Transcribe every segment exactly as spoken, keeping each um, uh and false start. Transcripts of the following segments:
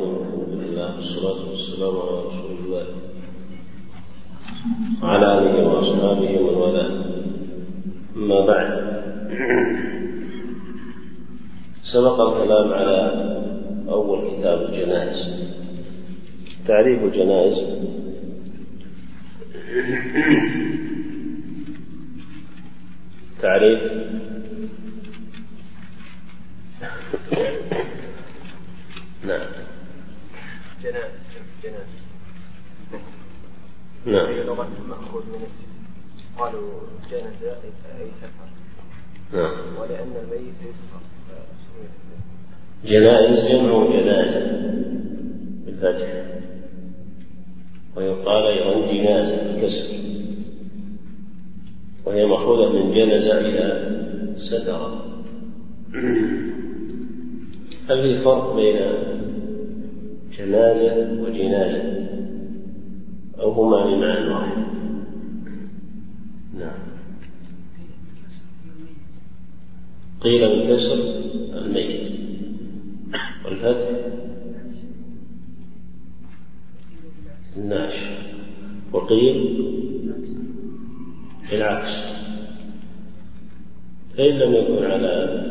الرحيم. الحمد لله والصلاة والسلام على رسول الله وعلى آله وأصحابه ومن والاه. أما بعد، سبق الكلام على أول كتاب الجنائز. تعريف الجنائز: تعريف نعم جنائز جنائز نعم في لغة مأخوذ من السفر، قالوا جنازة أي سفر. نعم. ولأن الميت يسفر جنائز جمع جنازة بالفتح، ويقال أيضا جنازة بالكسر، وهي مأخوذة من جنز إلى ستر. هل في فرق بين جنازة وجنازة أو هما بمعنى واحد؟ نعم. قيل بالكسر الميت والفتح الناش، وقيل بالعكس. فإن لم يكن على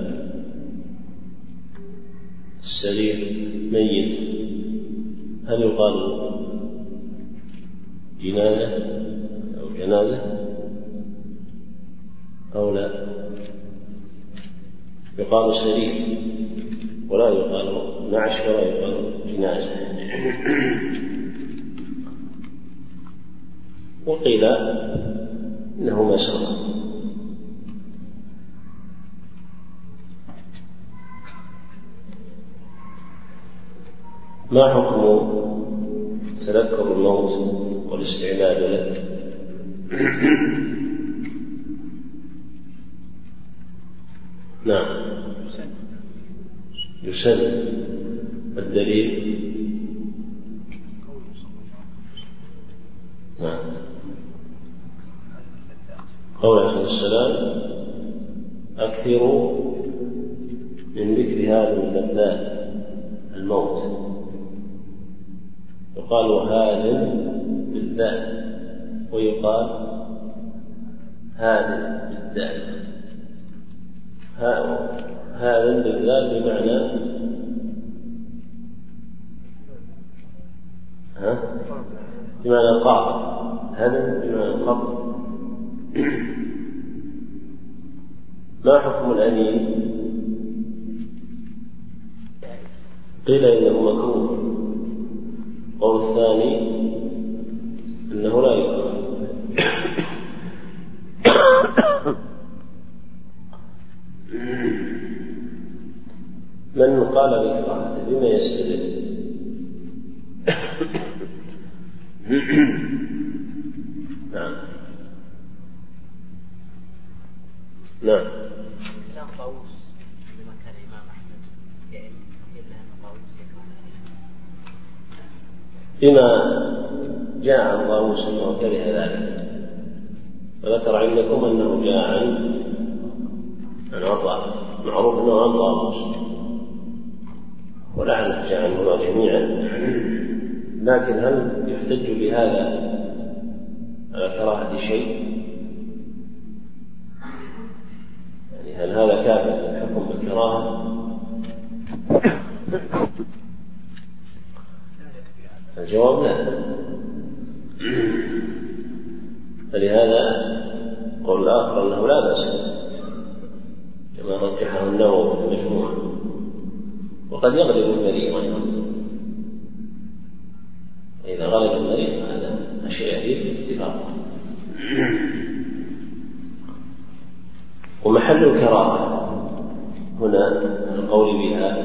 السرير ميت هل يقال جنازة أو جنازة أو لا؟ يقال سرير ولا يقال نعش ولا يقال جنازة. وقيل إنه مسرى. ما حكم تذكر الموت والاستعداد له؟ نعم، يسن. الدليل نعم قول عليه السلام: أكثروا من ذكر هذه اللذات الموت. يقال هذا بالذات ويقال هذا بالذات. هذا بالذات بمعنى ها بمعنى قاطع، هذا بمعنى قاطع. ما حكم الأنين؟ قيل إنه مكروه، قول الثاني إنه لا يكره. من قال بكراهته بما يستدل؟ نعم نعم. كلام طاووس لما كان الإمام أحمد يعني إلا أن طاووس يكره، بما جاء عن طاووس أنه كره ذلك، وذكر عندكم أنه جاء عن عن عطاء، معروف أنه عن طاووس، ولعله جاء عنهما جميعا. لكن هل يحتج بهذا على كراهة شيء؟ يعني هل هذا كافر في الحكم بالكراهة؟ الجواب لا. فلهذا قول الآخر أنه لا بأس، كما رجحه النووي في المجموع. وقد يغلب المريض أيضا، إذا غلب المريض هذا أشياء في اتفاق. ومحل الكراهة هنا القول بها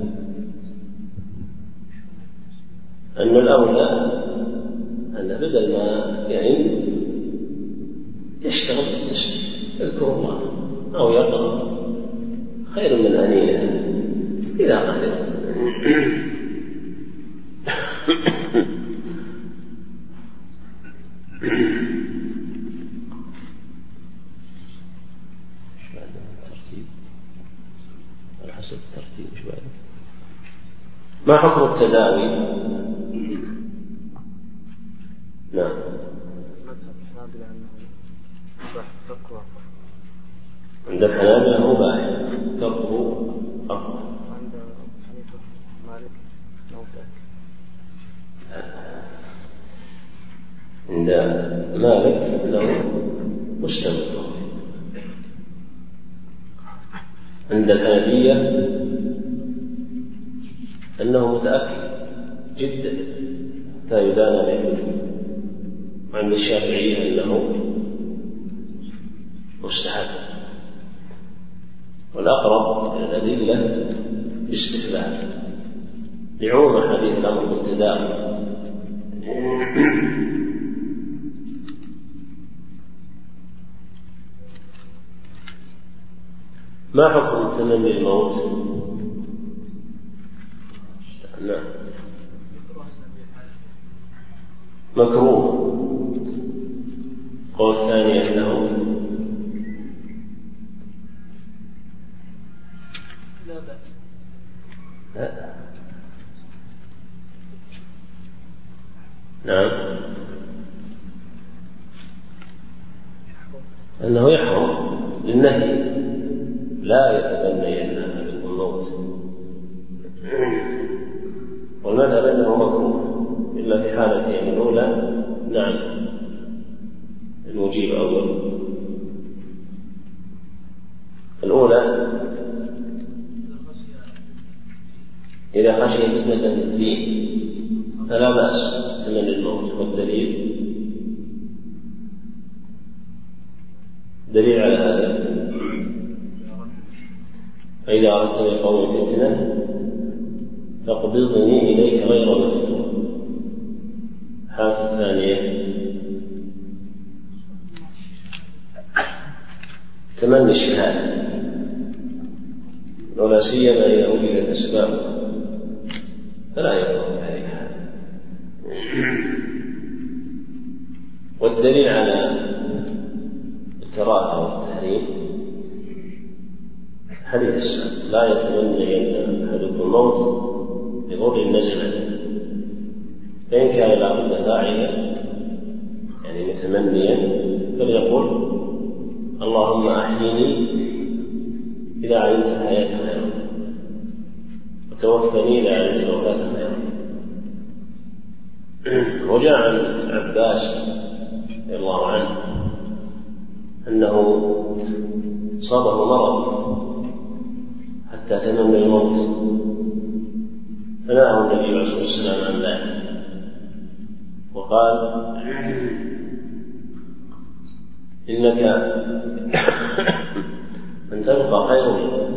أن الأولى أن بدل ما يعني يشتغل في التسبيح يذكر الله أو يقرأ خير من أنينه إذا قدر. على حسب الترتيب. ما حكم التداوي؟ نعم. عند الحنابلة مباح تركه أفضل. عند حنيفة مالك لو تأكل. عند مالك له مستمر. عند الحنفية أنه متأكد جدا حتى يدان به. وعند الشافعية أنه مستحب. والأقرب إلى الأدلة باستحباب لعموم حديث الأمر بالتداوي. ما حكم تمني الموت؟ نعم مكروه. قول الثاني أنه لا بأس. نعم أنه يحرم للنهي لا يتبنين أحدكم الموت. والمذهب أنه مكروه إلا في حالتين. الأولى نعم المجيب أول. الأولى إذا خشي فتنة الدين فلا بأس تمني الموت. والدليل دليل على هذا فإذا أردت لقوم فتنة فاقبضني إليك غير مفتون. الحالة الثانية تمني الشهادة ولا سيما إذا وجدت أسبابها فلا يكون عليها. والدليل على الكراهة والتحريم حديث السابق لا يتمنين أحدكم الموت بضر نزل. فإن كان لا بد داعيا يعني متمنيا فليقول اللهم أحيني إذا علمت الحياة خيرا وتوفني إذا علمت الوفاة خيرا. وجاء عن عباس رضي الله عنه أنه صابه مرض حتى تمنى الموت فنهاه النبي عليه الصلاة والسلام عن ذلك وقال إنك أن تبقى خير منه.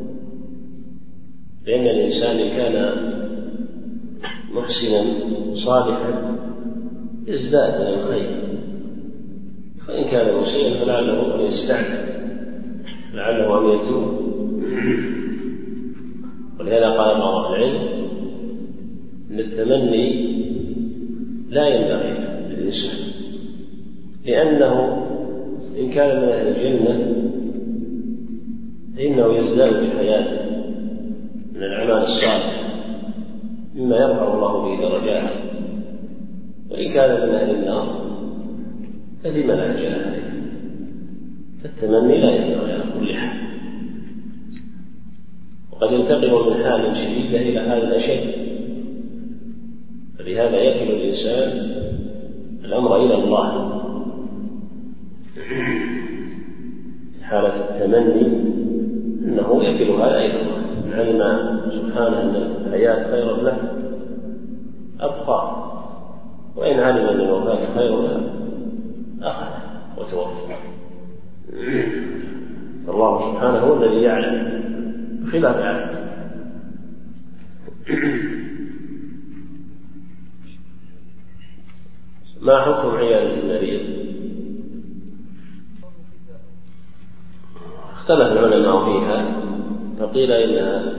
لأن الإنسان كان محسنا صالحا ازداد من الخير. فإن كان مسيئا فلعله أن يستعد لعله أن يتوب. ولهذا قال بعض العلم أن التمني لا ينبغي للإنسان لأنه إن كان من أهل الجنة فإنه يزداد بحياته من الأعمال الصالحة مما يرفع الله به درجات. وإن كان من أهل النار فلما لا عجل عليه. فالتمني لا ينبغي على كل حال. وقد ينتقل من حال شديدة إلى حال أشد. فلهذا يكل الإنسان الأمر إلى الله في حالة التمني أنه يكل هذا إلى الله. إن علم سبحانه أن الحياة خير له أبقى وإن علم أن الوفاة خير له أخذ وتوفى. فالله سبحانه هو الذي يعلم بخلاف عبده. ما حكم عيادة المريض؟ اختلف العلماء فيها فقيل إنها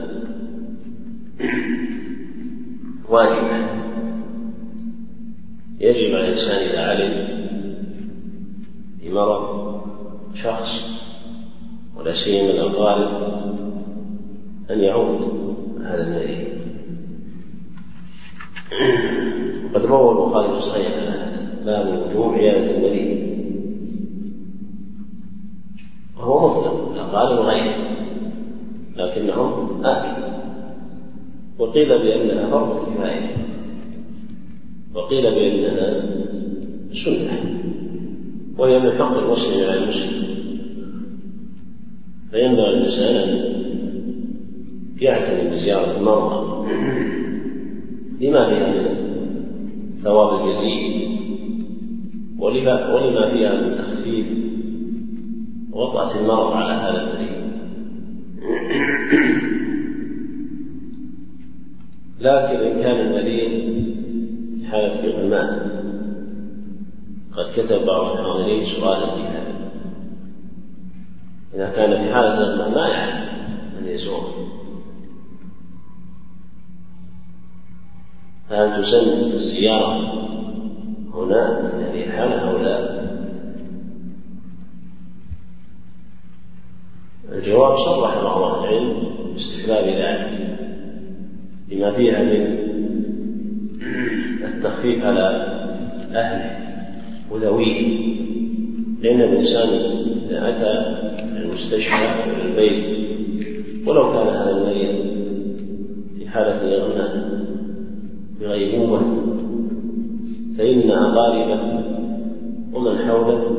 واجبة يجب على الإنسان إذا علم بمرض شخص ولا سيما الأقارب أن يعود هذا المريض وقد روى البخاري في صحيح باب وجوب عيادة المريض، وهو مطلق لا غالب غيره، لكنهم آكل. وقيل بأنها فرض كفاية، وقيل بأنها سنة، وهي من حق المسلم على المسلم، فينبغي الإنسان أن يعتني بزيارة المرضى لما فيها من ثواب الجزيل، ولما فيها من تخفيف وطأة المرض على هذا المريض. لكن إن كان المريض في حالة ضيق المال، قد كتب بعض الحاضرين سؤالا بهذا، إذا كان في حالة ضيق المال ما يعرف من يزوره، فهل تسن الزيارة هنا في هذه الحالة أو لا؟ الجواب صرح بعض العلم باستحباب ذلك لما فيها من التخفيف على أهله وذويه، لأن الإنسان إذا أتى المستشفى أو البيت ولو كان هذا المريض في حالة إغماء بغيبوبة، فإن أقاربه ومن حوله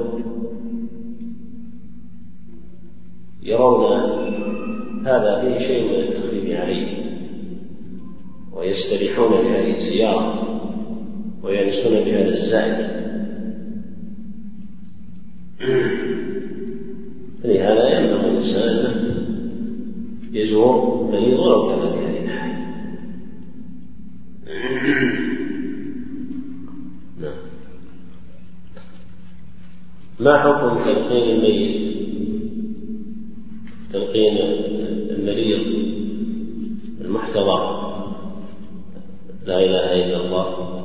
يرون هذا فيه شيء من التخفيف عليه، ويستريحون بهذه الزيارة وينسون بهذا الزائد. لهذا ينبغي الإنسان يزور مريض ولو كان بهذه الحال. ما حكم تلقين الميت تلقين المريض المحتضر لا إله إلا الله؟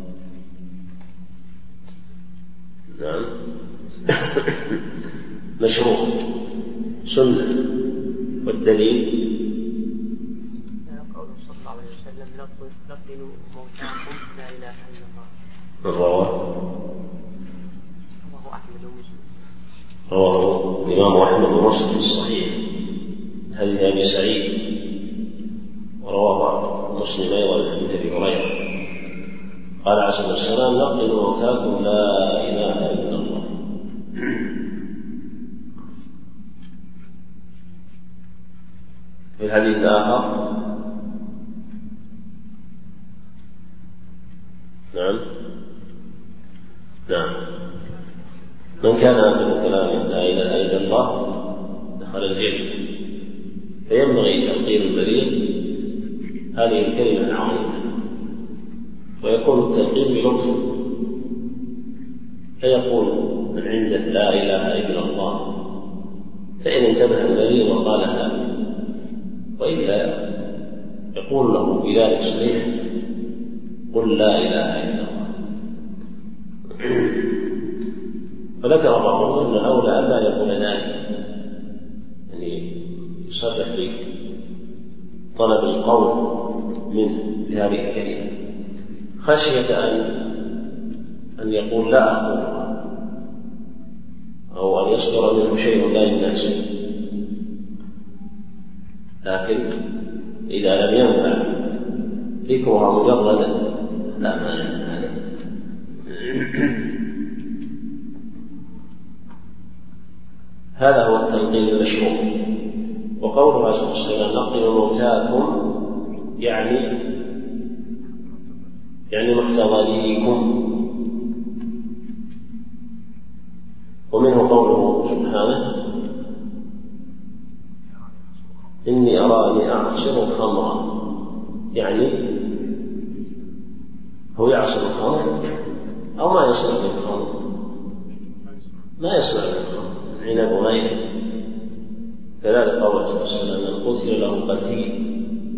نعم مشروع سنة. والدليل قوله صلى الله عليه وسلم لقنوا موتاكم لا إله إلا الله. من رواه؟ رواه أحمد ومسلم. رواه الإمام أحمد ومسلم في الصحيح حديث أبي سعيد، ورواه مسلم أيضا حديث أبي هريرة قال عليه الصلاة والسلام لقنوا موتاكم لا إله إلا الله. في الحديث الآخر نعم نعم من كان آخر كلامه لا إله إلا الله دخل الجنة، فينبغي تلقين المريض هذه الكلمة العظيمة، ويكون التلقين بلطف، فيقول من عنده لا إله إلا الله، فإن انتبه المريض وقالها، وإلا يقول له بذلك صريح قل لا إله إلا الله. فذكر بعضهم أن الأولى أن لا يقول ذلك، يعني يصرح بطلب القول منه بهذه الكلمة خشية أن أن يقول لا أقول، أو أن يصدر منه شيء لا يناسب. لكن إذا لم ينفع ذكرها مجردا لا مانع من هذا. هذا هو التلقين المشروع. وقوله عليه الصلاة والسلام لقنوا موتاكم يعني يعني محتضريكم. ومنه قوله سبحانه إني أراني أعصر خمرا، يعني هو يعصر الخمر أو ما يصنع من الخمر، ما يصنع من الخمر عنب وغيره. كذلك قوله صلى الله عليه وسلم من قتل له قتيل،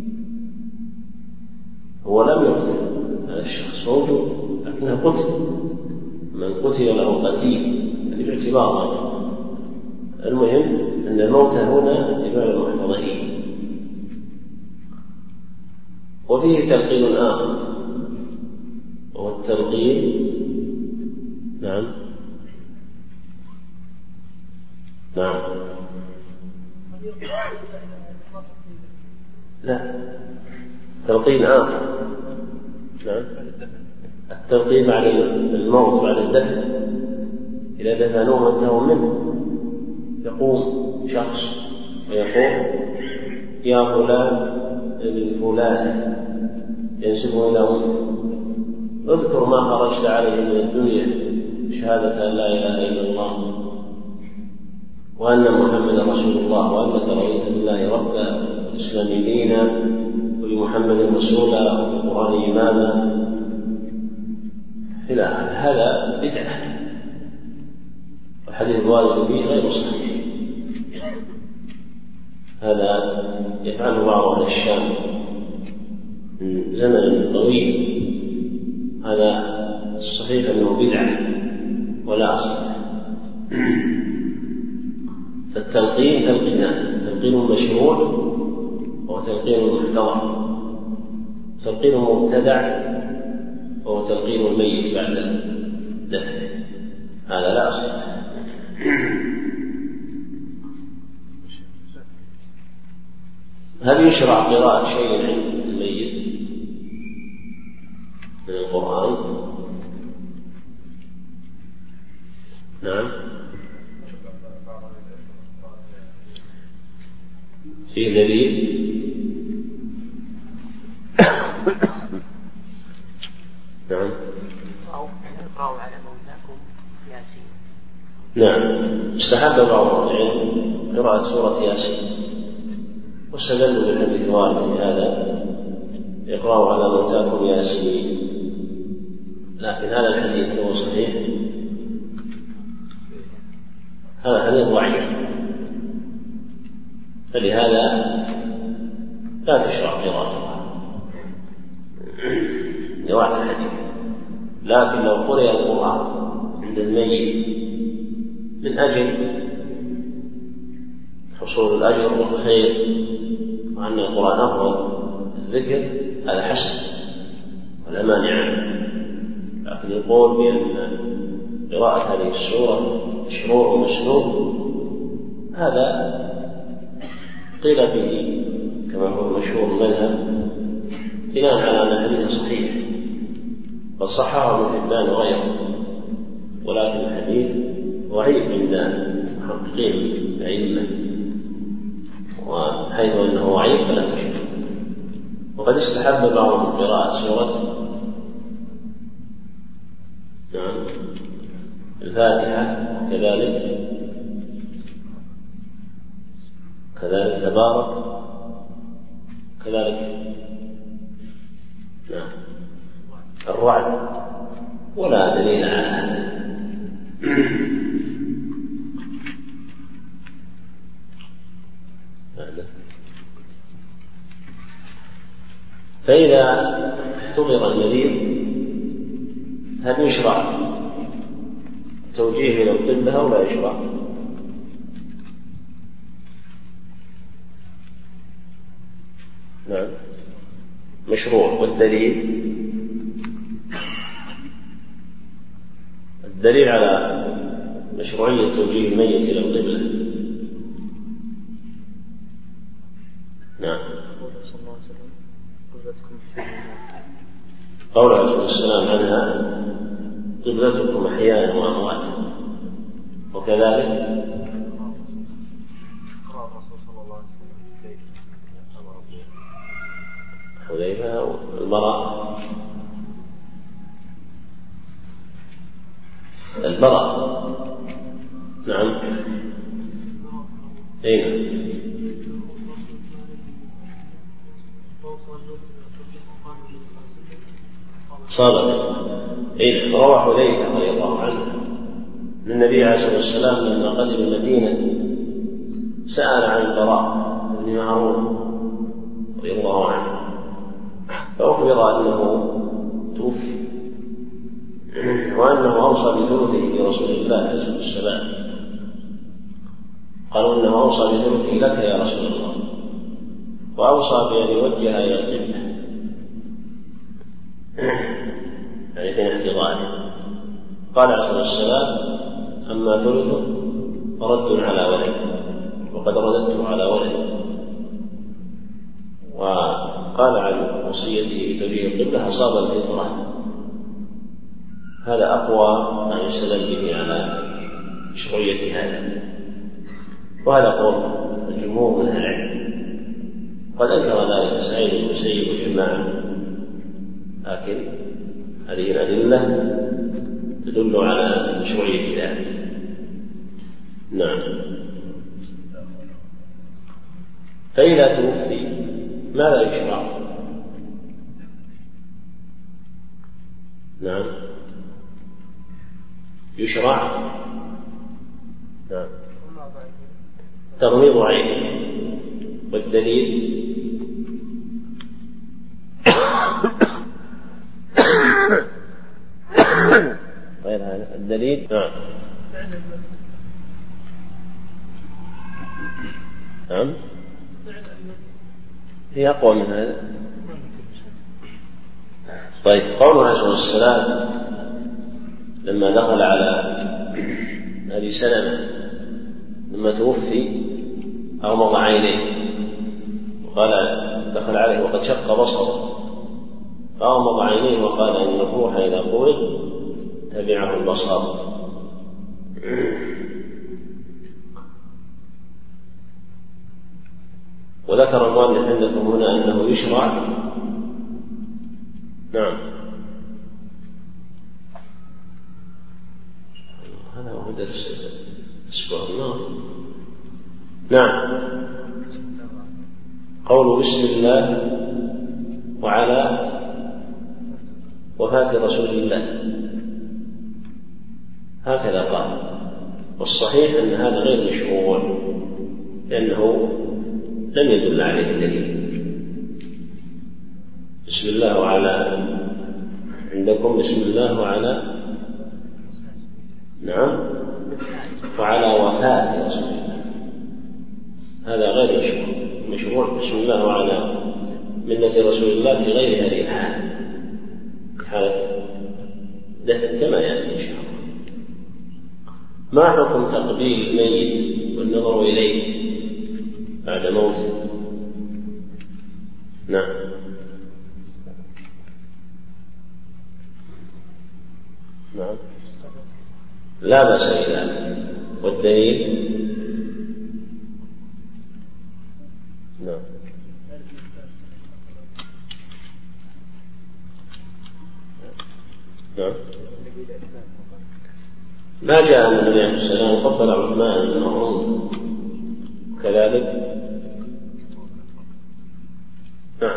هو لم يقتل هذا الشخص موجود لكنه قتل، من قتل له قتيل يعني باعتبار. المهم أن الموت هنا لبعض المحتضرين. وفيه تلقين آخر وهو والتلقين. نعم نعم لا، تلقين آخر. نعم، التلقين بعد الموت بعد الدفن، إذا دفنوه وانتهوا منه يقوم شخص ويقول يا فلان ابن فلان ينسبه إلى أمه، اذكر ما خرجت عليه من الدنيا شهادة أن لا إله إلا الله وأن محمدا رسول الله وأنك رضيت بالله ربا والإسلام دينا وبمحمد رسولا والقرآن إماما إلى هذا بدعة، والحديث الوارد به غير صحيح. هذا يفعله بعض أهل الشام من زمن طويل، هذا الصحيح أنه بدعة ولا أصل. فالتلقين تلقينان: تلقين مشروع وتلقين محتضر. تلقين مبتدع وهو تلقين الميت بعد الدفن، هذا لا أصل. هل يشرع قراءة شيء عند الميت من القرآن؟ نعم، في دليل. نعم، اقرأوا على موتاكم ياسين. نعم، استحب بعض العلم قراءة سورة ياسين، واستدلوا بالحديث الوارد بهذا: اقرأوا على موتاكم ياسين. لكن هذا الحديث هو صحيح؟ هذا حديث ضعيف، فلهذا لا تشرع قراءته لواحد الحديث. لكن لو قرئ القرآن عند الميت من أجل حصول الأجر والخير وأن القرآن أفضل الذكر، هذا حسن ولا مانع. لكن يقول بأن قراءة هذه السورة مشروع ومسنون، هذا قيل به كما هو مشهور المذهب بناء على أن الحديث صحيح، بل صححه ابن حبان وغيره، ولكن الحديث ضعيف عند محققين الأئمة، وحيث أنه ضعيف فلا تشرع. وقد استحب بعضهم قراءة سورة نعم الفاتحة، كذلك كذلك تبارك، كذلك نعم الرعد، ولا دليل على هذا. فإذا اختبر المريض هل يشرع توجيه إلى القبلة أو لا يشرع؟ نعم مشروع. والدليل الدليل على مشروعية توجيه الميت إلى القبلة. نعم، قوله عليه الصلاة والسلام عنها قبلتكم أحيانا وأمواتا، وكذلك حذيفة والبراء البراء نعم أين صادق. إذ روى حذيفة رضي الله عنه أن النبي عليه الصلاة والسلام لما قدم المدينة سأل عن البراء بن معروف رضي الله عنه، فأخبر أنه توفي وأنه أوصى بثلثه لرسول الله عليه الصلاة والسلام. قالوا إنه أوصى بثلثه لك يا رسول الله، وأوصى بأن يوجه إلى القبلة، يعني حين احتضاره. قال عليه الصلاة والسلام: أما ثلثه فرد على ولد، وقد رددته على ولد. وقال عن وصيته بتوجيه القبلة: أصاب الفطرة. هذا أقوى ما يستدل به على مشروعية هذا، وهذا قول الجمهور من أهل العلم. قد أنكر ذلك سعيد بن المسيب وجماعة، لكن هذه الأدلة تدل على مشروعية ذلك. نعم. فإذا توفي ماذا يشرع؟ نعم، يشرع نعم تغميض عينه. والدليل غير هذا الدليل. نعم نعم هي أقوى من هذا. طيب، قوله عليه الصلاة والسلام لما دخل على أبي سلمة لما توفي أغمض عينيه وقال دخل عليه وقد شق بصره، فأغمض عينيه وقال أن الروح إذا قبض تبعه البصر. وذكر المؤلف عندكم هنا أنه يشرع. نعم، هذا هو درس الأسبوع الماضي. نعم، قول بسم الله وعلى وفاة رسول الله، هكذا قال. والصحيح أن هذا غير مشروع، لأنه لم يدل عليه الدليل. بسم الله وعلى، عندكم بسم الله وعلى نعم وعلى وفاة رسول الله، هذا غير مشروع. مشروع بسم الله وعلى ملة رسول الله في غير هذه الحالة، في حالة دفن كما يأتي إن شاء الله. ما حكم تقبيل الميت والنظر إليه بعد موته؟ نعم، نعم لا بأس بذلك. والدليل نعم نعم ما جاء من النبي عليه الصلاة والسلام قبل عثمان بن عفان كذلك. نعم،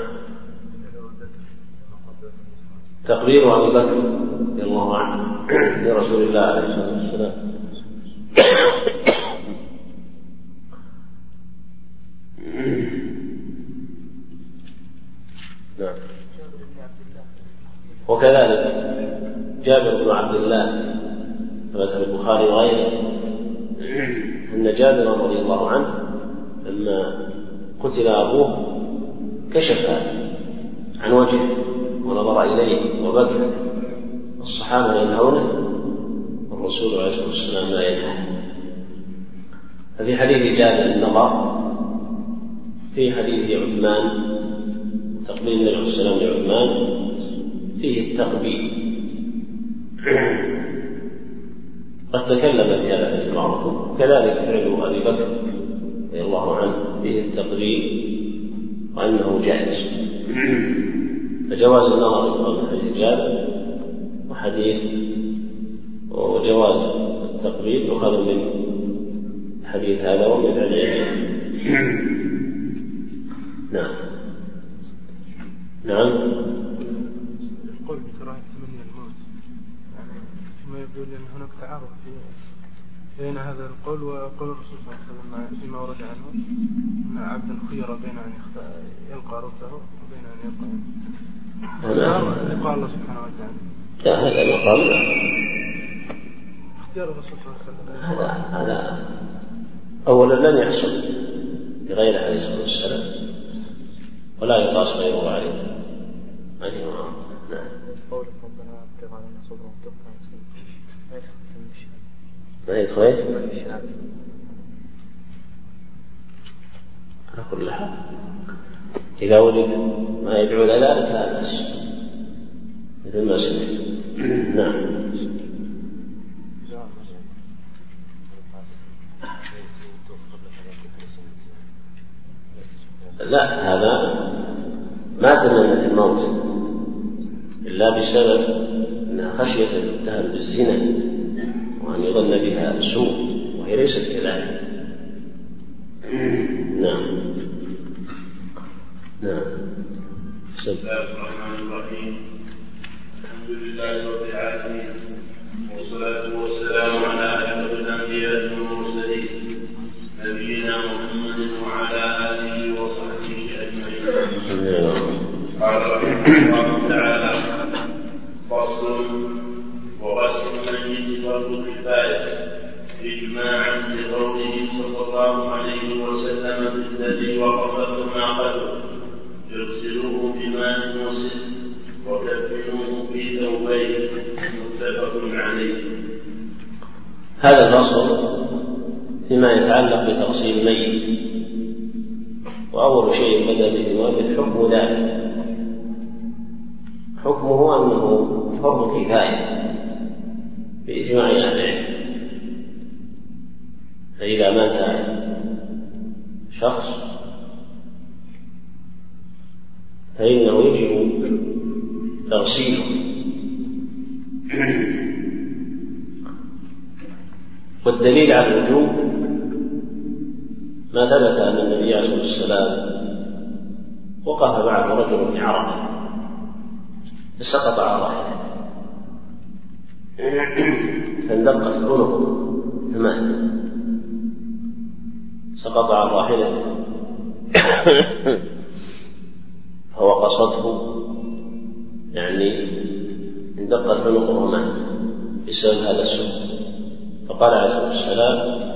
تقرير أبي بكر رضي الله عنه لرسول الله عليه الصلاة والسلام. نعم، وكذلك جابر بن عبد الله ذكر البخاري وغيره أن جابر رضي الله عنه لما قتل أبوه كشف عن وجهه ونظر إليه وبكى. الصحابة ينهونه والرسول عليه الصلاة والسلام لا ينهى. ففي حديث جابر النظر، في حديث عثمان تقبيل النبي عليه الصلاة والسلام لعثمان فيه التقبيل. قد تكلم في هذا الحديث بعضهم، كذلك فعل أبي بكر رضي الله عنه فيه التقبيل وأنه جائز. فجواز النظر يقال من حديث جابر وحديث وجواز التقبيل يؤخذ من حديث هذا ومن حديث. نعم نعم القول بكراهة تمني الموت، يعني ثم يقول أن هناك تعارض بين هذا القول وقول الرسول صلى الله عليه وسلم فيما ورد عنه أن عبدا خير بين أن يلقى ربه وبين أن يلقى يلقى الله سبحانه وتعالى. لا، هذا مقام اختيار الرسول صلى الله عليه وسلم. هذا هذا أولا لن يحصل بغير عليه الصلاة والسلام ولا يقاس غيره عليه. نعم. قولك ربنا أبرغ علينا صبرا وتقنا ما يدخل في الشهادة. ما يدخل في الشهادة. على كل حال إذا وجد ما يدعو إلى ذلك لا بأس مثل ما سمعت. نعم. لا، هذا ما تمنت الموت إلا بسبب أنها خشية التهم بالزنا وأن يظن بها سوء، وهي ليست كذلك. نعم. نعم. بسم الله الرحمن الرحيم. الحمد لله رب العالمين، والصلاة والسلام على أشرف الأنبياء والمرسلين نبينا محمد وعلى آله وصحبه أجمعين. قال رحمه الله تعالى: فصل: وغسل الميت فرض كفاية إجماعا لقوله صلى الله عليه وسلم الذي وقفت ناقته يغسلوه بماء وسد وكفنوه في ثوبين، متفق عليه. هذا الفصل فيما يتعلق بتغسيل الميت، وأول شيء بدأ به المؤلف حكم ذلك. حكمه أنه فرض كفاية بإجماع أهل العلم، فإذا مات شخص فإنه يجب تغسيله، والدليل على الوجوب ما ثبت أن النبي عليه الصلاة والسلام وقف معه رجل في عرفة فسقط على راحلته فاندقت عنقه فمات، سقط عن راحلته فوقصته، يعني اندقت عنقه ومات بسبب هذا السوء. فقال عليه الصلاة والسلام: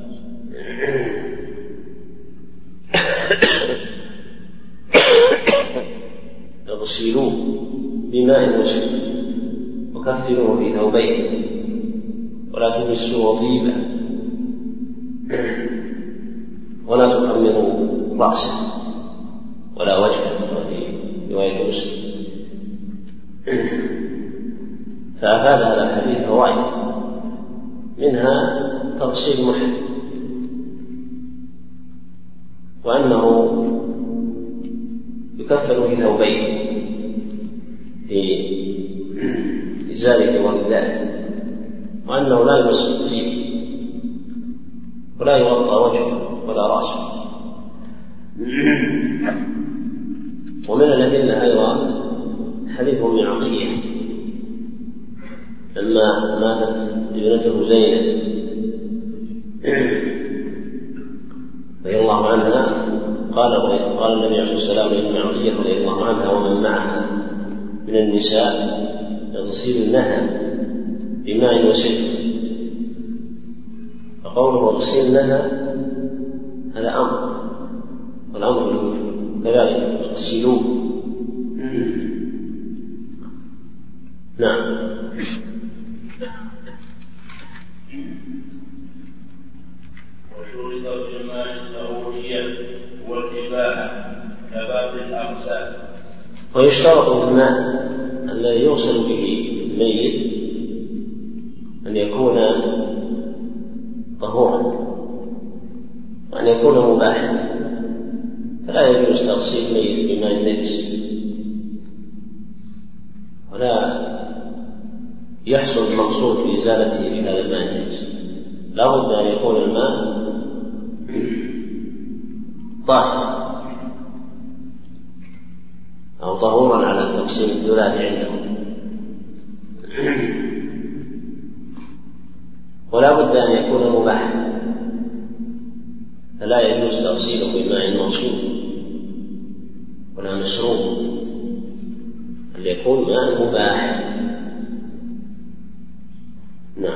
اغسلوه بماء وسد وكفنوه في ثوبين ولا تمسوه طيبا ولا تخمروا رأسه ولا وجهه، في رواية مسلم. فأفاد هذا الحديث فوائد، منها تغسيل المحرم، وأنه يكفن في ثوبين، في إزاله ورداءه، وأنه لا يمس الطيب ولا يغطى وجهه ولا رأسه. ومن الأدلة أيضا حديث أم عطية لما ماتت ابنته زينب رضي الله عنها، قال قال النبي عليه الصلاة والسلام لأم عطية رضي الله عنها ومن معها من النساء: اغسلنها بماء وسد. فقوله اغسلنها هذا أمر، والأمر بالوجوب، كذلك اغسلوه. نعم. وشرط في الماء الضرورية والإباحة كباب الأغسال. ويشترط في الماء الذي يغسل به الميت أن يكون طهورا وأن يكون مباحا، فلا يجوز تغسيل الميت بماء نجس، ولا يحصل المقصود في إزالته بهذا الماء النجس. لا بد أن يكون الماء طاهرا أو طهورا على التقسيم الثلاثي عندهم، ولا بد أن يكون مباحا، فلا يجوز تغسيله بماء موصول ولا مشروب، بل يكون ماء مباح. نعم.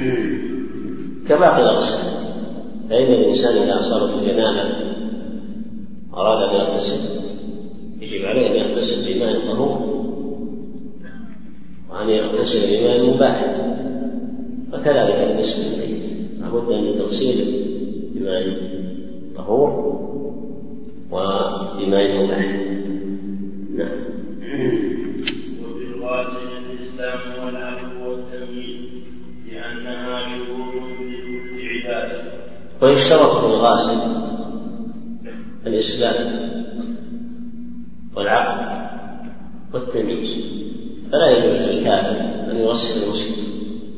كباقي الأغسال، فإن الإنسان إذا أصابته جنابة أراد أن يغتسل يجب عليه أن يغتسل بماء طهور يغتسل بماء مباح، وكذلك بالنسبة للميت لابد من تغسيله بماء طهور وبماء مباح. نعم. وفي الغاسل الإسلام والعفو والتمييز لأنها شروط لكل عبادة. ويشترط في الغاسل الإسلام والعقل والتمييز، فلا يجوز للكافر أن يغسل المسلم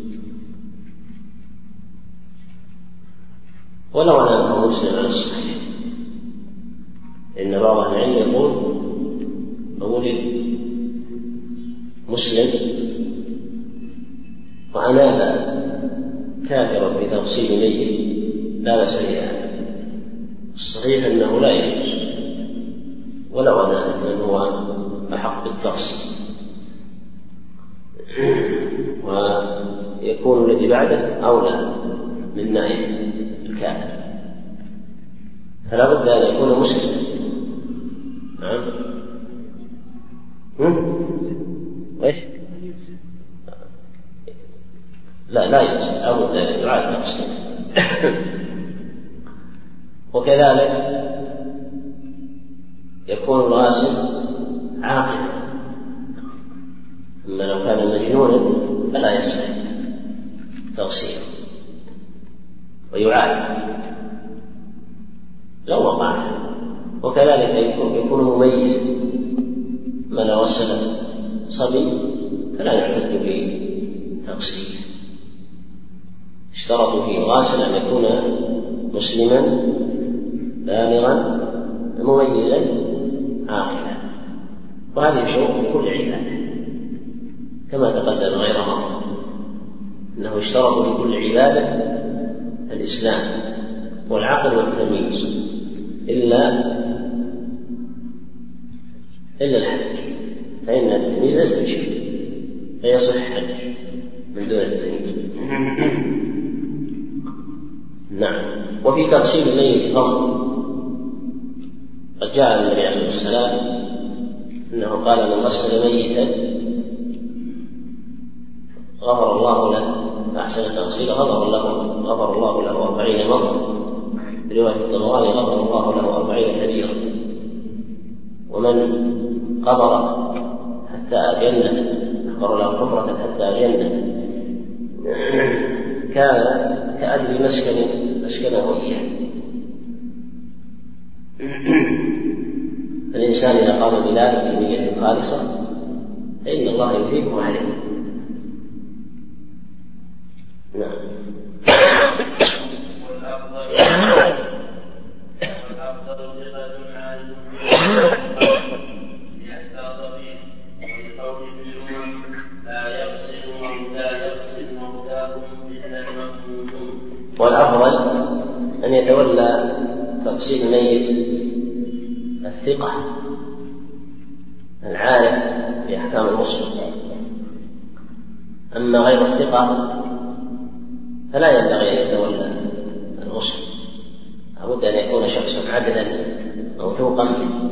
ولو أنه مسلم على الصحيح، إن بعض أهل العلم يقول لو وجد مسلم وأناب كافرا بتغسيل ميت لا بأس بهذا، الصحيح أنه لا يجوز ولو أناب من هو أحق بالتغسيل، ويكون الذي بعده أولى من نائب الكافر، فلا بد أن يكون مسلما. نعم. ايش؟ لا لا يجوز، لابد ان يعاد تغسيل. وكذلك يكون الغاسل عاقلا، اما لو كان مجنونا فلا يصح تغسيله ويعاد لو وقع. وكذلك يكون مميز، من غسل صبي فلا يعتد بتغسيله. اشترطوا في الغاسل أن يكون مسلما بالغا مميزا عاقلا، وهذه شروط في كل عبادة كما تقدم غير مرة، أنه اشترط في كل عبادة الإسلام والعقل والتمييز إلا إلا الحج، فإن التمييز ليس بشيء فيصح حج من دون التمييز. نعم. وفي تغسيل الميت فضل، قد جاء النبي عليه الصلاة والسلام أنه قال من غسل ميتا غفر الله له فأحسن تغسيل غفر الله غفر الله له أربعين مرة، في رواية الطبراني غفر الله له أربعين كبيرة. ومن قبر حتى أجنة غفر له حفرة حتى أجنة كان كأجل مسكن مسكنه إياه. فالإنسان إذا قام بذلك بنية خالصة فإن الله يثيبه عليه. نعم. والأفضل أن يتولى تغسيل الميت الثقة العارف بأحكام الغسل، أما غير الثقة فلا ينبغي أن يتولى الغسل، لابد أن يكون شخصا عدلا موثوقا،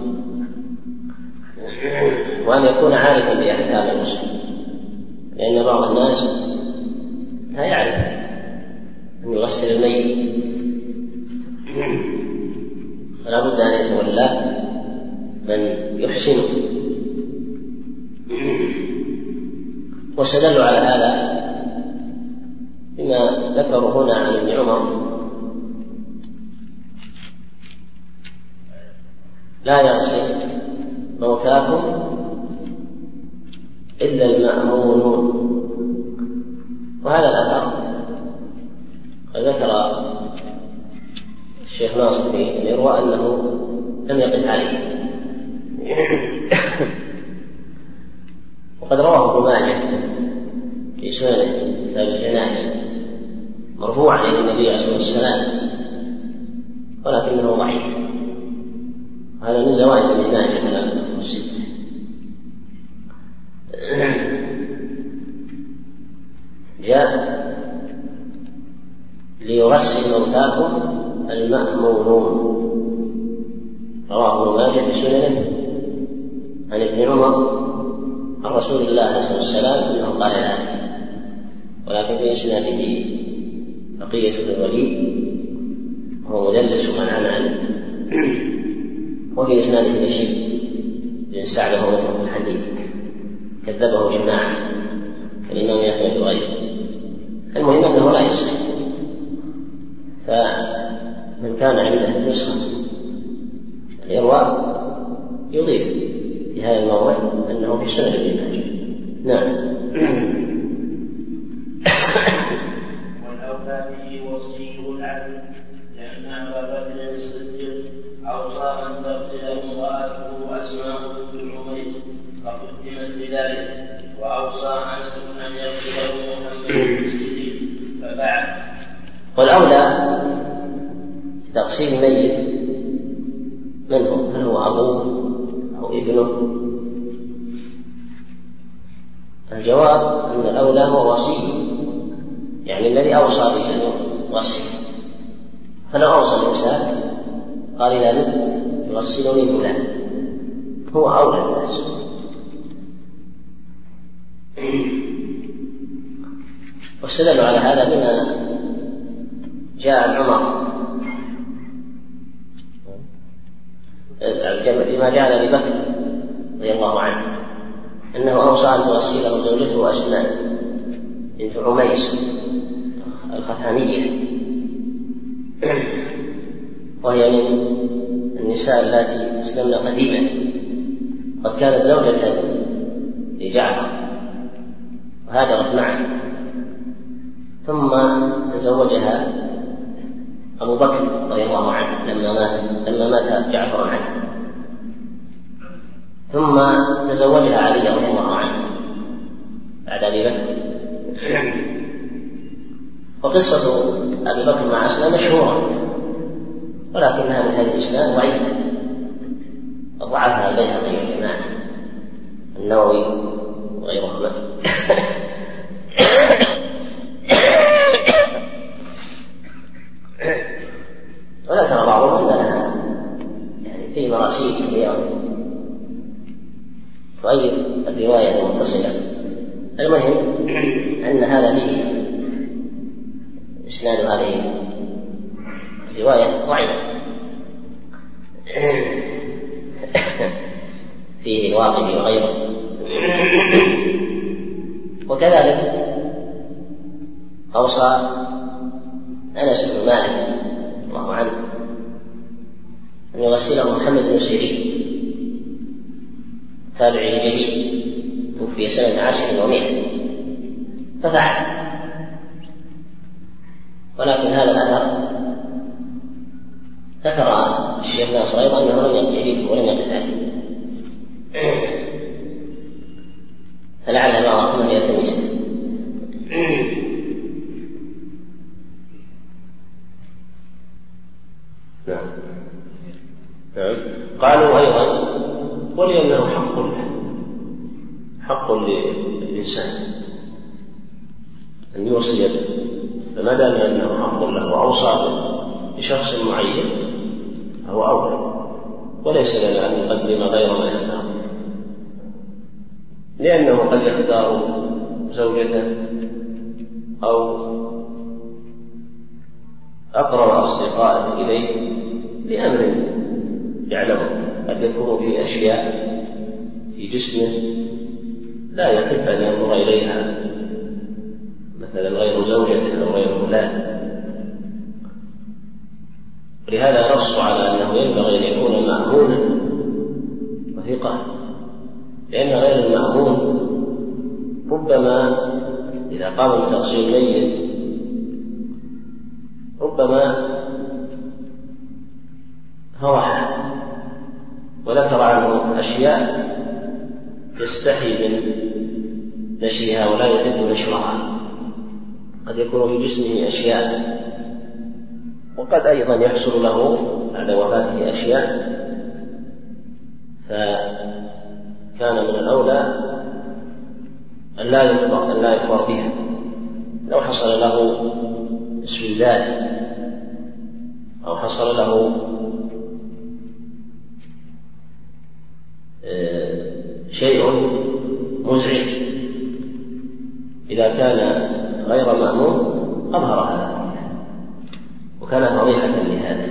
وأن يكون عارفا بأحكام الغسل، لأن بعض الناس لا يعرف أن يغسل الميت، فلا بد أن يتولى من يحسنه. واستدلوا على هذا بما ذكروا هنا عن ابن عمر لا يغسل موتاكم إلا المأمونون. وهذا الأثر قد ذكر الشيخ ناصر في الإرواء أنه لم يقف عليه. وقد رواه ابن ماجه في سنن كتاب الجنائز مرفوعا إلى النبي عليه الصلاة والسلام، ولكنه ضعيف. هذا من زوائد ابن ماجه على الستة. جاء ليغسل موتاكم المأمونون، رواه ابن ماجه في سننه عن ابن عمر عن رسول الله عليه الصلاة والسلام أنه قال ذلك، ولكن في إسناده بقية بن الوليد هو مدلس ومنعنا عنه، وفي إسناده بشير بن سعد وهو متروك الحديث كذبه جماعة كالإمام أحمد وغيره. المهم أنه لا يصح، فمن كان عنده نسخة الإرواء يضيف في هذا الموضع أنه في سنن ابن ماجه. نعم. والأولى به وصي العدل، لأن أبا بكر الصديق أوصى أن تغسله امرأته أسماء بنت عميس فقدمت بذلك، وأوصى أنس أن يغسله محمد بن سيرين فبعد. والأولى تغسيل الميت من هو؟ هل هو أبوه أو ابنه؟ الجواب أن الأولى هو وصي، يعني الذي أوصى به أن يغسل. فلو أوصى الإنسان قال إذا مت يغسلني فلان، هو أولى الناس. واستدلوا على هذا بما جاء عن عمر، بما جاء عن أبي بكر رضي الله عنه أنه أوصى أن تغسله زوجته أسماء بنت عميس الخثامية، وهي من النساء التي أسلمن قديما، قد كانت زوجة لجعفر وهاجرت معه، ثم تزوجها أبو بكر رضي الله عنه لما مات لما مات جعفر عنه، ثم تزوجها علي رضي الله عنه بعد أبي بكر. وقصة أبي بكر مع أسماء مشهورة، ولكنها من هذه الإسناد ضعيفة، ضعفها البيهقي والإمام النووي وغيرهما. وذكر بعضهم أنها يعني في مراسيل كثيرة تؤيد الرواية المتصلة. المهم أن هذا به إسناد هذه الرواية ضعيف، فيه الواقدي وغيره. وكذلك أوصى أنس بن مالك الله عنه أن يغسله محمد بن سيرين تابعي الجليل توفي سنة عشر ومئة ففعل. ولكن هذا الأثر ذكر الشيخ ناصر أيضا أنه لم يجده ولم يقف عليه، فلعل بعضهم يلتمسه. نعم. قالوا أيضا ولأنه حق له، حق للإنسان أن يوصي به، فما دام أنه حق له وأوصى بشخص معين فهو أولى، وليس لنا أن نقدم غير ما يختار، لأنه قد يختار زوجته أو أقرب أصدقائه إليه بأمر يعلمه، قد يكون في أشياء في جسمه لا يحب أن ينظر إليها، مثلا غير زوجته أو غير أولاده. ولهذا نص على أنه ينبغي أن يكون مأمونا وثقة، لأن غير المأمون ربما إذا قام بتغسيل الميت ربما هوى وذكر عنه أشياء يستحي من نشرها ولا يحب نشرها، قد يكون في جسمه أشياء، وقد أيضا يحصل له بعد وفاته أشياء، فكان من الأولى أن لا يخبر أن لا يخبر بها. لو حصل له اسوداد أو حصل له شيء مزعج إذا كان غير مأمون أظهر هذا وكان فضيحة لهذا.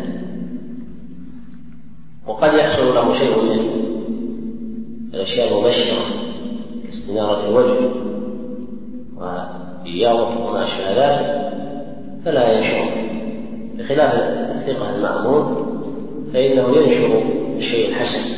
وقد يحصل له شيء من الأشياء المبشرة كاستنارة الوجه وبياضة وما أشبه ذلك فلا ينشر، بخلاف الثقة المأمون فإنه ينشر الشيء الحسن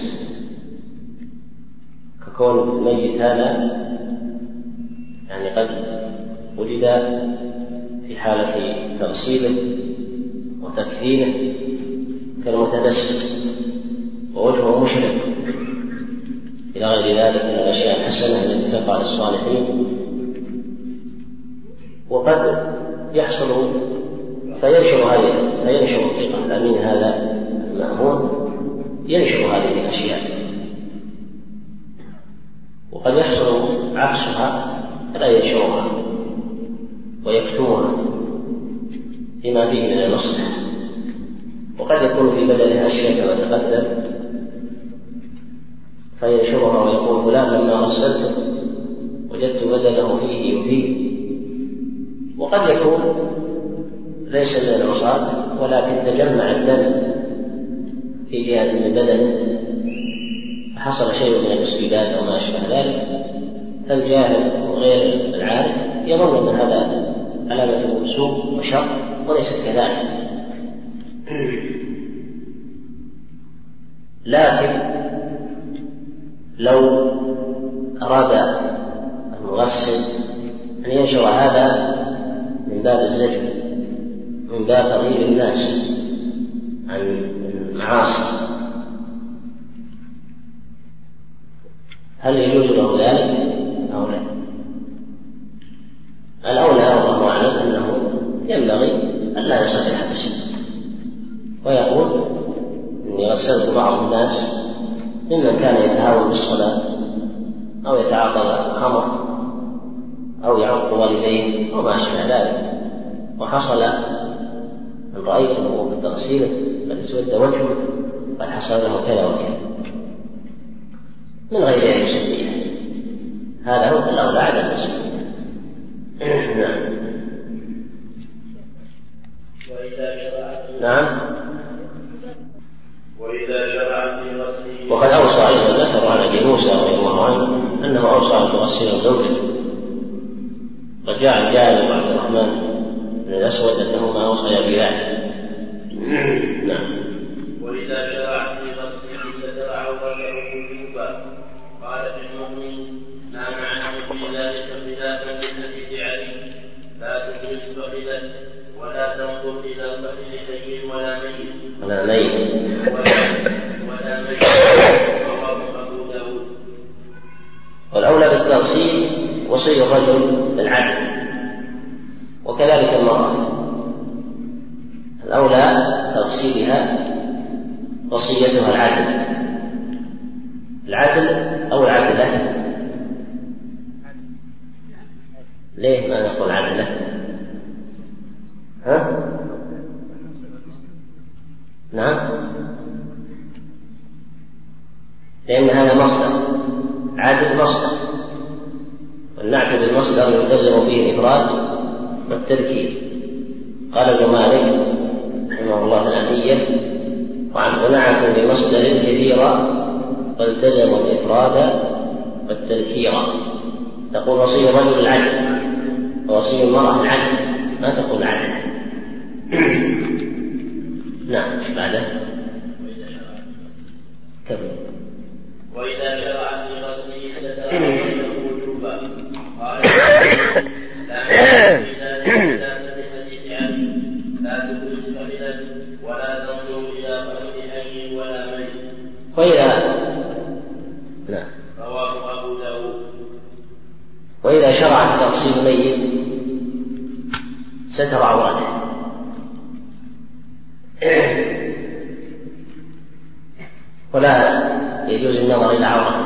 ككون الميت هذا يعني قد وجد في حالة تغسيله وتكفينه كالمتدسس ووجهه مشرق إلى غير ذلك من الأشياء الحسنة التي تقع للصالحين. وقد يحصل فينشر هذه فينشر الثقة الأمين هذا المأمون ينشر هذه الأشياء، وقد يحصل عكسها فلا ينشرها ويكتمها بما فيه من المصلحة. وقد يكون في بدنها أشياء كما تقدم فينشرها ويقول فلان لما غسلته وجدت بدنه فيه وفيه. وقد يكون ليس من العصاة ولكن تجمع الدم في جهة من بدنه فحصل شيء من الاسبيلات أو ما أشبه ذلك، فالجاهل وغير العارف يظن أن هذا علامة سوء وشر وليست كذلك. لكن لو أراد المغسل أن ينشر هذا من باب الزجر من باب تغيير الناس عن المعاصي هل يجوز له ذلك أو لا؟ الأولى والله أعلم أنه ينبغي أن لا يصلح بشيء ويقول إني غسلت بعض الناس ممن كان يتهاون بالصلاة أو يتعاطى الخمر أو يعق والديه أو ما أشبه ذلك، وحصل أن رأيته بالتغسيل قد اسود وجهه قد حصل له كذا وكذا من غير أن يسميها، هذا هو الأولى عدم تسميته. نعم. نعم. وقد أوصى أيضا ذكر عن أبي موسى رضي الله عنه أنه أوصى أن تغسل زوجته، قد جاء عن جابر بن عبد الرحمن بن الأسود أنه ما أوصي بذلك. نعم. وإذا شرع في غسله ستر عورته وجوبا. قال في المؤمن نام عنه في ذلك خلافا لحديث علي لا تجلس فخذا ولا تنظر إلى فخذ حي ولا ميت ولا ميت ولا ميت رواه أبو داود. والأولى بالتغسيل وصي الرجل بالعدل وكذلك المرأة، الأولى تغسيلها وصيتها العدل العدل أو العدلة. ليه ما نقول عدلة؟ ها؟ نعم، لأن هذا مصدر، عدل مصدر، والنعت بالمصدر يلتزم فيه الإفراد والتركيب. قال ابن مالك رحمه الله الأنية وعن نعت بمصدر كثيرا والتزم الإفراد والتذكير. تقول وصي الرجل العدل ووصي المرأة العدل، ما تقول عدل. نعم. بعده كمل. وإذا شرع في غسله ستر وجوبا. قال لا حديث علي لا تجلس فخذا ولا تنظر إلى فخذ حي ولا ميت. وإذا نعم رواه أبو داود. وإذا شرع في تغسيل ميت ستر عورته ولا يجوز النظر إلى عورته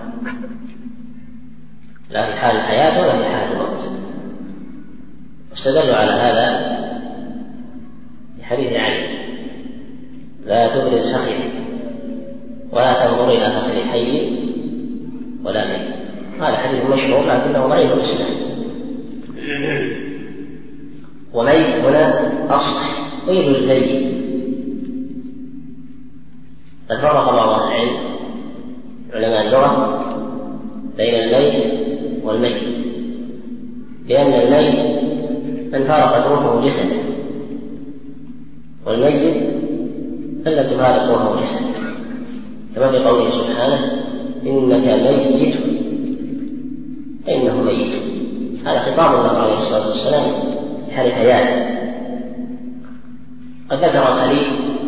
لا في حال الحياة ولا في حال الموت. واستدلوا على هذا بحديث علي لا تبرز فخذه ولا تنظر إلى فخذ حي ولا ميت. هذا حديث مشهور لكنه ضعيف الإسلام. وميت هنا أصح غير الزي. قد فرق بعض العلم علماء اللغة بين الميت والميت، لأن الميت من فارقت روحه جسده، والميت فلم تفارق روحه جسده، كما في قوله سبحانه إنك ميت فإنه ميت. هذا خطاب الله عليه الصلاة والسلام في حال حياته. قد ذكر الحديث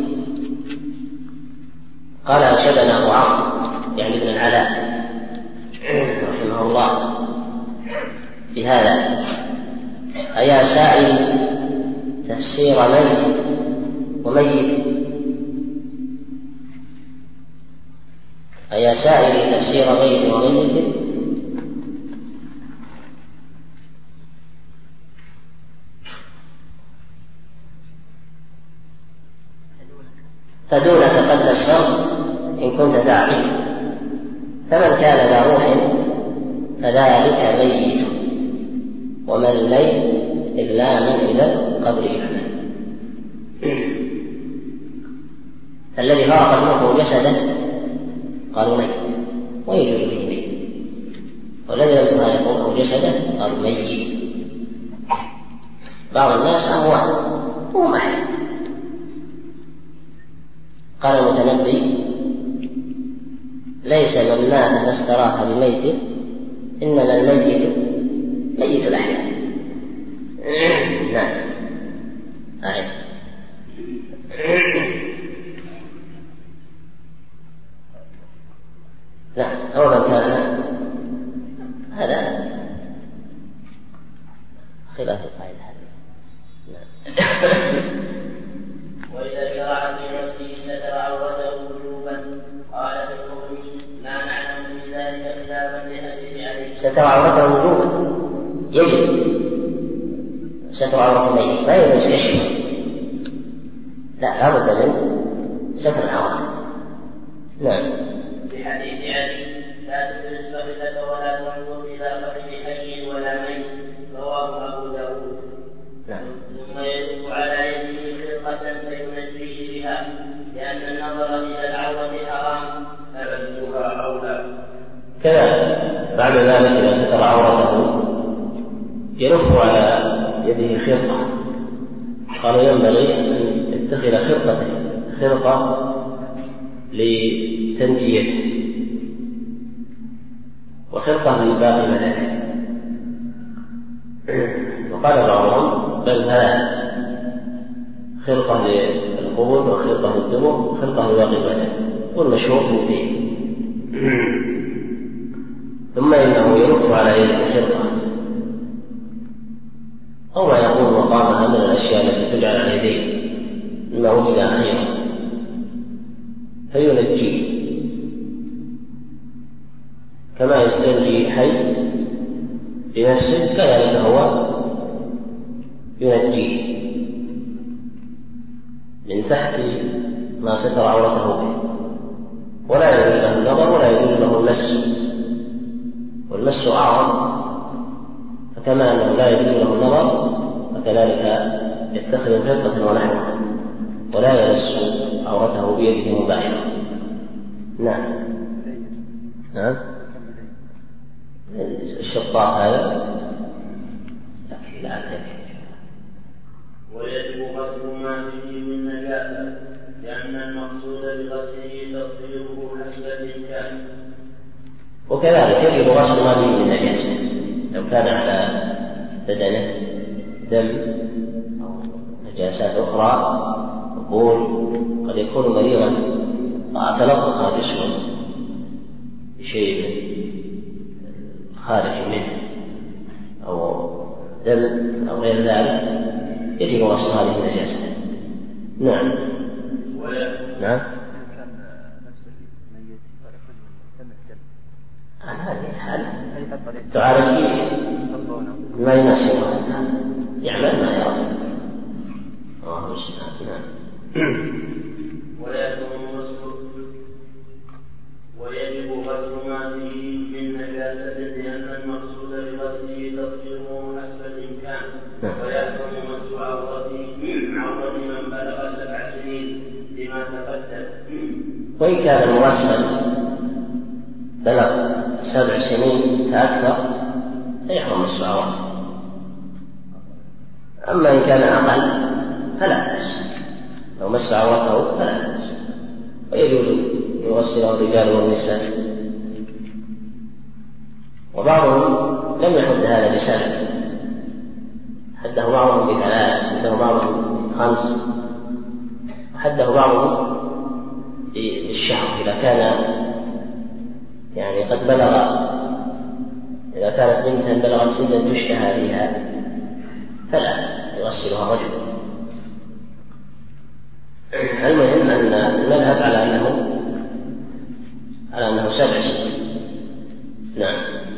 قال أرشدنا أبو عمرو يعني ابن العلاء رحمه الله بهذا: أيا سائل تفسير ميت وميت، أيا سائل تفسير ميت وميت فدونك قد الشر إن كنت تعقل، فمن كان ذا روح فذلك ميت، ومن الميت إلا من إلى القبر يحمل. الذي فارق روحه جسده قالوا ميت ويجوز به ميت، والذي لم تفارق روحه جسده قالوا ميت. بعض الناس أموات هو محل. قال المتنبي: ليس من مات فاستراح بميت، إنما الميت ميت الأحياء. نعم. أعد. نعم. أو من كان هذا خلاف القاعدة هذه. نعم. وإذا شرع في نفسه ستر عورته وجوبا. قال في قوله لا نعلم من ذلك خلافا لأهل عليه. ستر عورته وجوبا يجب ستر عورة الميت، لا يجوز كشفه، لا لابد من ستر العورة. نعم. في حديث علي لا تدرس فخذك ولا تنظر إلى فخذ حي ولا ميت، رواه أبو داود. نعم. ثم يدق على يده خرقة فينجيه بها، لأن النظر إلى العورة حرام فردها أولى. كذا بعد ذلك إذا ستر عورته يلف على يده خرقة. قالوا ينبغي أن يتخذ خرقة خرقة لتنجيته وخرقة لباقي بدنه. وقال بعضهم بل ثلاث: خرقة للقبول وخرقة للدبر وخرقة لباقي بدنه، والمشهور في الدين. ثم إنه يلف على يده خرقة أو ما يقول مقامها من الأشياء التي تجعل على يديه مما وجد أخيرا فينجيه كما يستنجي حي بنفسه، كذلك هو ينجيه من تحت ما ستر عورته به، ولا يجوز له النظر ولا يجوز له المس، والمس أعظم، فكما أنه لا يجوز له النظر فكذلك يتخذ خرقة ونحوها ولا يمس عورته بيده مباشرة. نعم. نعم. الشطاء هذا لا تكفي. ويجب غسل ما فيه من نجاسة، لأن المقصود بغسله تصديره حسب الإمكان. وكذلك يجب غسل ما فيه من نجاسة، لو كان على بدنه دم أو نجاسات أخرى، يقول قد يكون مريضا تلطخ جسمه بشيء خارج منه أو دم أو غير ذلك، يجب غسل هذه النجاسة. نعم. نعم. عن هذه الحالة تعالج ما يناسبه، يعمل ما يرى. الله المستعان. ويجب غسل ما فيه من نجاسة تغسله حسب الإمكان ويحكم مس عورته عورة من بلغ سبع سنين لما تقدم. وإن كان المغسل بلغ سبع سنين فأكثر فيحرم مس عورته، أما إن كان أقل فلا بأس، لو مس عورته فلا بأس، ويجوز يغسله الرجال والنساء. وبعضهم لم يحد هذا بسبب، حده بعضهم بثلاث، حده بعضهم بخمس، وحده بعضهم بالشهر إذا كان يعني قد بلغ، إذا كانت بنتا بلغت سنا تشتهى بها فلا يغسلها الرجل. المهم أن المذهب على أنه على أنه سبع سنين. نعم.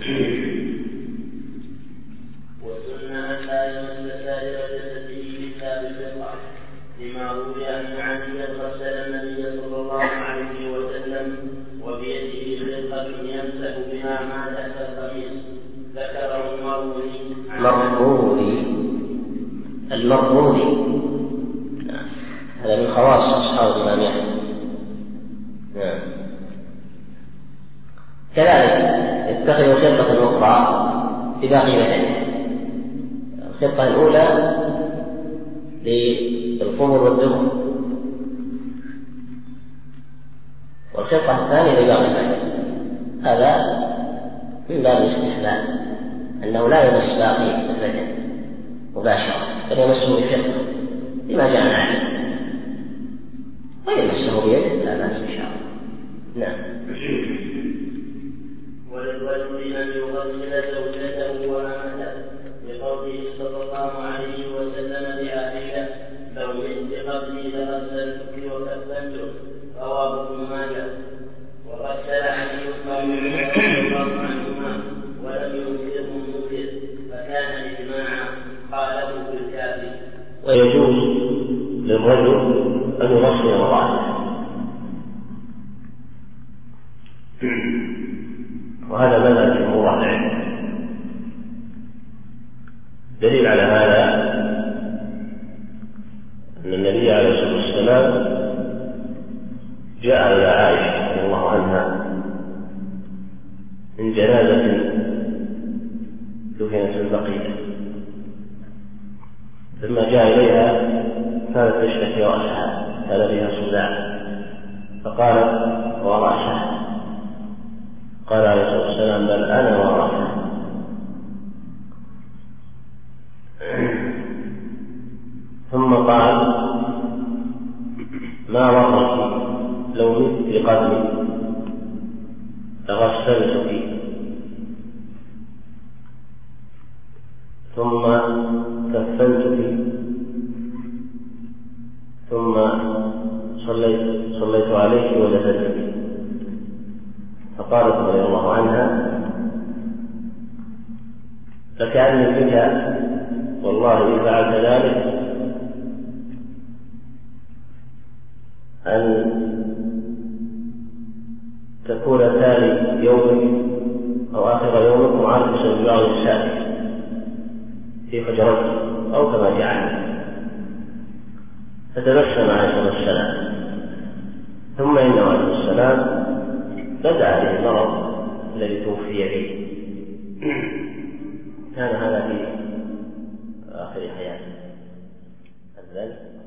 وسن أن لا يمس سائر جسده إلا بالفطرة لما روي أن عليا غسل النبي صلى الله عليه وسلم وبيده خرقة يمسح بها ما تحت القميص. ذكره المرموري المرموري هذا من خواص أصحاب الإمام أحمد. نعم. كذلك يتخذ خرقة أخرى بباقي بدنه. الخرقة الأولى للخمر والدبر، والخرقة الثانية لباقي بدنه. هذا من باب الاستحباب أنه لا يمس باقي البدن مباشرة، بل يمسه بخرقة لما جاء عنه، ويمسه بيده لا بأس إن شاء الله. نعم. وللرجل أن يغسل زوجته وأمته بقوله صلى الله عليه وسلم لعائشة: لو مت قبلي لغسلتك وكفنتك. رواه ابن ماجه. وغسل علي رضي الله عنهما ولم ينكره منكر، فكان إجماعا قاله بالكافي. ويجوز للرجل أن يغسل امرأته، وهذا مذهب جمهور أهل العلم. دليل على هذا أن النبي عليه الصلاة والسلام جاء إلى عائشة رضي الله عنها من جنازة دفنت البقيع، لما جاء إليها كانت تشتكي رأسها، كان بها صداع، فقال: ورأسها. قال عليه الصلاة والسلام: بل أنا ورأسها. ثم قال: ما ضرك لو مت قبلي لغسلتك. ثم كفنتك، ثم صليت, صليت عليك ودفنتك. فقالت رضي الله عنها: لكأني بك والله إن فعلت ذلك أن تكون ثاني يومك أو آخر يومك معرفسا ببعض النساء في حجرتك أو كما جعل. فتبسم عليه الصلاة والسلام، ثم إنه عليه السلام بدأ به المرض الذي توفي به. كان هذا في آخر حياته.